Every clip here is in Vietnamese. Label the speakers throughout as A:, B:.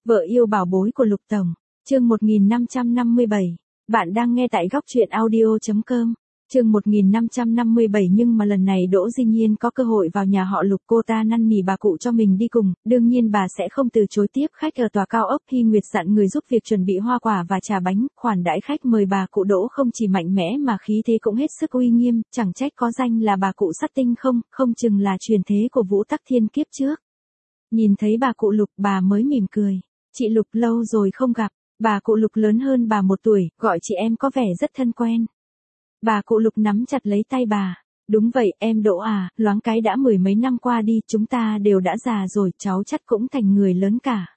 A: Vợ yêu bảo bối của Lục Tổng, chương 1557. Bạn đang nghe tại góc truyện audio.com. Chương 1557 nhưng mà lần này Đỗ Di Nhiên có cơ hội vào nhà họ Lục, cô ta năn nỉ bà cụ cho mình đi cùng, đương nhiên bà sẽ không từ chối tiếp khách ở tòa cao ốc. Hy Nguyệt dặn người giúp việc chuẩn bị hoa quả và trà bánh, khoản đãi khách mời bà cụ Đỗ không chỉ mạnh mẽ mà khí thế cũng hết sức uy nghiêm, chẳng trách có danh là bà cụ sắt tinh, không chừng là truyền thế của Vũ Tắc Thiên kiếp trước. Nhìn thấy bà cụ Lục, bà mới mỉm cười. Chị Lục, lâu rồi không gặp. Bà cụ Lục lớn hơn bà 1 tuổi, gọi chị em có vẻ rất thân quen. Bà cụ Lục nắm chặt lấy tay bà. Đúng vậy, em Đỗ à, loáng cái đã 10 mấy năm qua đi, chúng ta đều đã già rồi, cháu chắc cũng thành người lớn cả.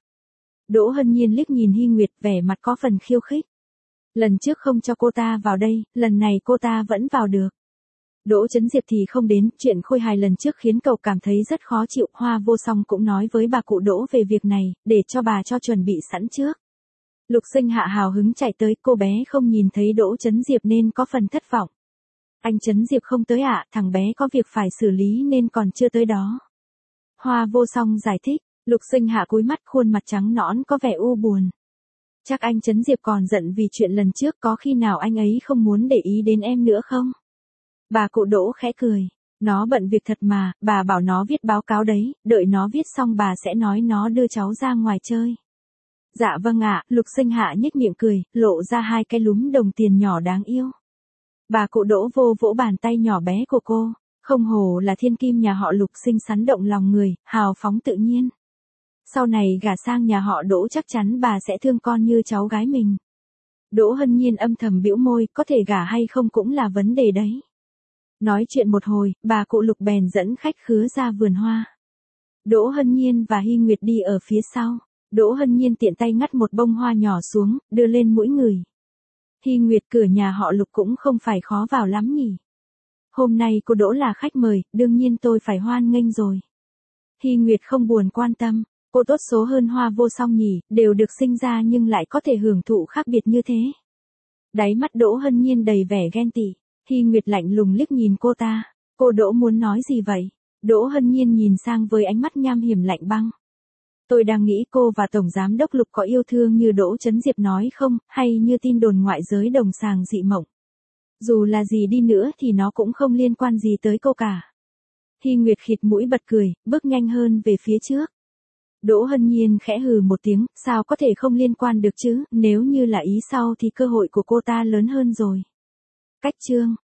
A: Đỗ Hân Nhiên liếc nhìn Hy Nguyệt, vẻ mặt có phần khiêu khích. Lần trước không cho cô ta vào đây, lần này cô ta vẫn vào được. Đỗ Chấn Diệp thì không đến, chuyện khôi hài lần trước khiến cậu cảm thấy rất khó chịu. Hoa Vô Song cũng nói với bà cụ Đỗ về việc này, để cho bà cho chuẩn bị sẵn trước. Lục Sinh Hạ hào hứng chạy tới, cô bé không nhìn thấy Đỗ Chấn Diệp nên có phần thất vọng. Anh Chấn Diệp không tới ạ, thằng bé có việc phải xử lý nên còn chưa tới đó. Hoa Vô Song giải thích. Lục Sinh Hạ cúi mắt, khuôn mặt trắng nõn có vẻ u buồn. Chắc anh Chấn Diệp còn giận vì chuyện lần trước, có khi nào anh ấy không muốn để ý đến em nữa không? Bà cụ Đỗ khẽ cười. Nó bận việc thật mà, bà bảo nó viết báo cáo đấy, đợi nó viết xong bà sẽ nói nó đưa cháu ra ngoài chơi. Dạ vâng ạ, Lục Sinh Hạ nhếch miệng cười, lộ ra 2 cái lúm đồng tiền nhỏ đáng yêu. Bà cụ Đỗ vỗ bàn tay nhỏ bé của cô, không hổ là thiên kim nhà họ Lục, xinh xắn động lòng người, hào phóng tự nhiên. Sau này gả sang nhà họ Đỗ chắc chắn bà sẽ thương con như cháu gái mình. Đỗ Hân Nhiên âm thầm bĩu môi, có thể gả hay không cũng là vấn đề đấy. Nói chuyện một hồi, bà cụ Lục bèn dẫn khách khứa ra vườn hoa. Đỗ Hân Nhiên và Hy Nguyệt đi ở phía sau. Đỗ Hân Nhiên tiện tay ngắt một bông hoa nhỏ xuống, đưa lên mũi người. Hy Nguyệt, cửa nhà họ Lục cũng không phải khó vào lắm nhỉ. Hôm nay cô Đỗ là khách mời, đương nhiên tôi phải hoan nghênh rồi. Hy Nguyệt không buồn quan tâm, cô tốt số hơn Hoa Vô Song nhỉ, đều được sinh ra nhưng lại có thể hưởng thụ khác biệt như thế. Đáy mắt Đỗ Hân Nhiên đầy vẻ ghen tị. Hy Nguyệt lạnh lùng liếc nhìn cô ta. Cô Đỗ muốn nói gì vậy? Đỗ Hân Nhiên nhìn sang với ánh mắt nham hiểm lạnh băng. Tôi đang nghĩ cô và Tổng Giám đốc Lục có yêu thương như Đỗ Chấn Diệp nói không, hay như tin đồn ngoại giới đồng sàng dị mộng. Dù là gì đi nữa thì nó cũng không liên quan gì tới cô cả. Hy Nguyệt khịt mũi bật cười, bước nhanh hơn về phía trước. Đỗ Hân Nhiên khẽ hừ một tiếng, sao có thể không liên quan được chứ, nếu như là ý sau thì cơ hội của cô ta lớn hơn rồi. Cách chương